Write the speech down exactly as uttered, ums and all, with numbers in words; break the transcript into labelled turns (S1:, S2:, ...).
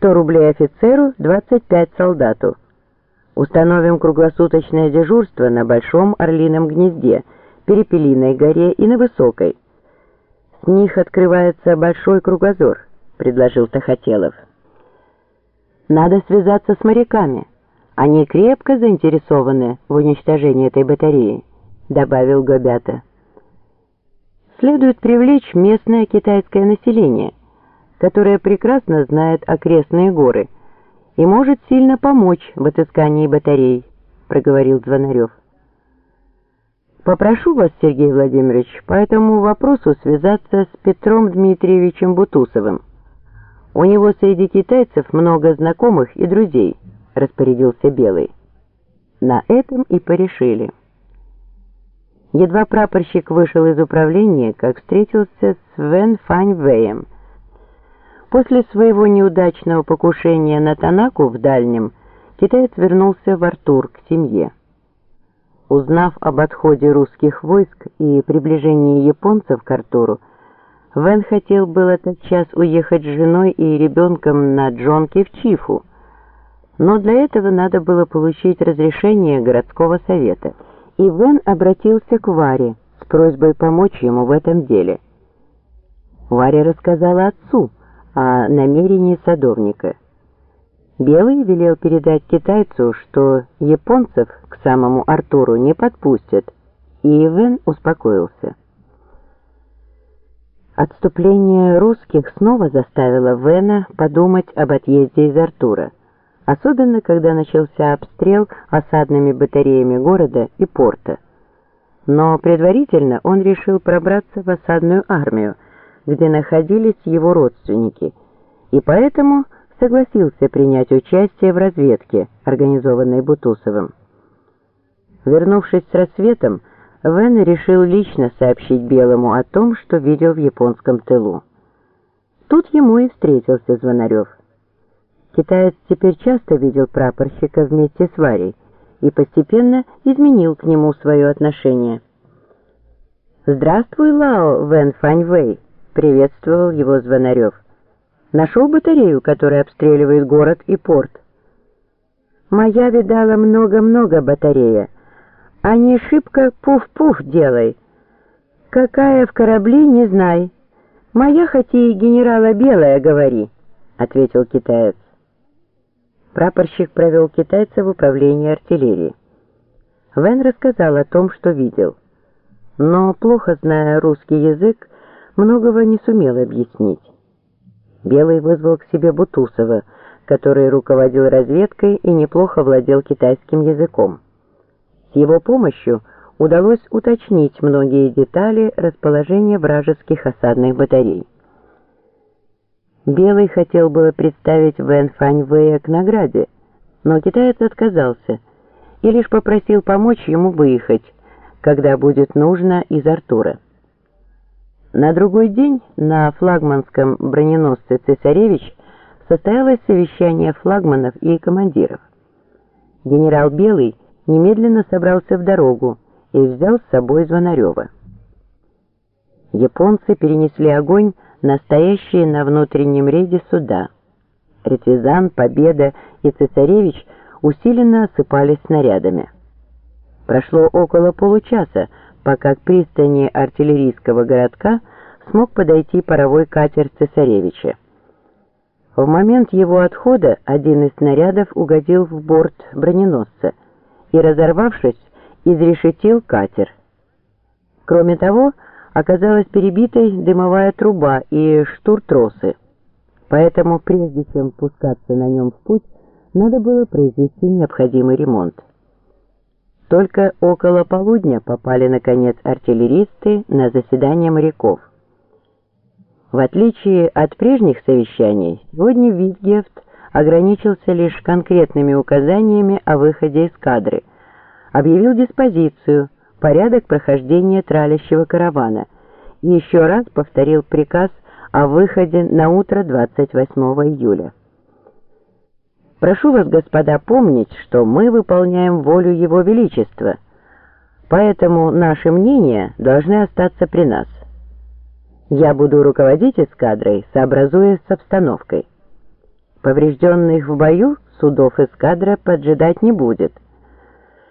S1: сто рублей офицеру, двадцать пять солдату. Установим круглосуточное дежурство на Большом Орлином гнезде, Перепелиной горе и на Высокой. С них открывается большой кругозор, предложил Тахателов. Надо связаться с моряками. Они крепко заинтересованы в уничтожении этой батареи, добавил Гобята. Следует привлечь местное китайское население, которое прекрасно знает окрестные горы и может сильно помочь в отыскании батарей, проговорил Звонарев. Попрошу вас, Сергей Владимирович, по этому вопросу связаться с Петром Дмитриевичем Бутусовым. У него среди китайцев много знакомых и друзей, распорядился Белый. На этом и порешили. Едва прапорщик вышел из управления, как встретился с Вэн Фаньвэем. После своего неудачного покушения на Танаку в Дальнем, китаец вернулся в Артур к семье. Узнав об отходе русских войск и приближении японцев к Артуру, Вэн хотел было тотчас уехать с женой и ребенком на джонке в Чифу, но для этого надо было получить разрешение городского совета, и Вэн обратился к Варе с просьбой помочь ему в этом деле. Варя рассказала отцу о намерении садовника. Белый велел передать китайцу, что японцев к самому Артуру не подпустят, и Вэн успокоился. Отступление русских снова заставило Вэна подумать об отъезде из Артура, особенно когда начался обстрел осадными батареями города и порта. Но предварительно он решил пробраться в осадную армию, где находились его родственники, и поэтому согласился принять участие в разведке, организованной Бутусовым. Вернувшись с рассветом, Вэн решил лично сообщить Белому о том, что видел в японском тылу. Тут ему и встретился Звонарев. Китаец теперь часто видел прапорщика вместе с Варей и постепенно изменил к нему свое отношение. «Здравствуй, Лао Вэн Фаньвэй», — приветствовал его Звонарев. «Нашел батарею, которая обстреливает город и порт?» «Моя видала много-много батарея, а не шибко пуф-пуф делай. Какая в корабле, не знай. Моя хоть и генерала белая, говори», — ответил китаец. Прапорщик провел китайца в управление артиллерии. Вэн рассказал о том, что видел, но, плохо зная русский язык, многого не сумел объяснить. Белый вызвал к себе Бутусова, который руководил разведкой и неплохо владел китайским языком. С его помощью удалось уточнить многие детали расположения вражеских осадных батарей. Белый хотел было представить Вэн Фаньвэя к награде, но китаец отказался и лишь попросил помочь ему выехать, когда будет нужно, из Артура. На другой день на флагманском броненосце «Цесаревич» состоялось совещание флагманов и командиров. Генерал Белый немедленно собрался в дорогу и взял с собой Звонарева. Японцы перенесли огонь на стоящие на внутреннем рейде суда. Ретвизан, Победа и Цесаревич усиленно осыпались снарядами. Прошло около получаса, пока к пристани артиллерийского городка смог подойти паровой катер Цесаревича. В момент его отхода один из снарядов угодил в борт броненосца и, разорвавшись, изрешетил катер. Кроме того, оказалась перебитой дымовая труба и штуртросы, поэтому прежде чем пускаться на нем в путь, надо было произвести необходимый ремонт. Только около полудня попали, наконец, артиллеристы на заседание моряков. В отличие от прежних совещаний, сегодня Витгефт ограничился лишь конкретными указаниями о выходе эскадры, объявил диспозицию, порядок прохождения тралящего каравана и еще раз повторил приказ о выходе на утро двадцать восьмого июля. «Прошу вас, господа, помнить, что мы выполняем волю Его Величества, поэтому наши мнения должны остаться при нас. Я буду руководить эскадрой, сообразуясь с обстановкой. Поврежденных в бою судов эскадра поджидать не будет.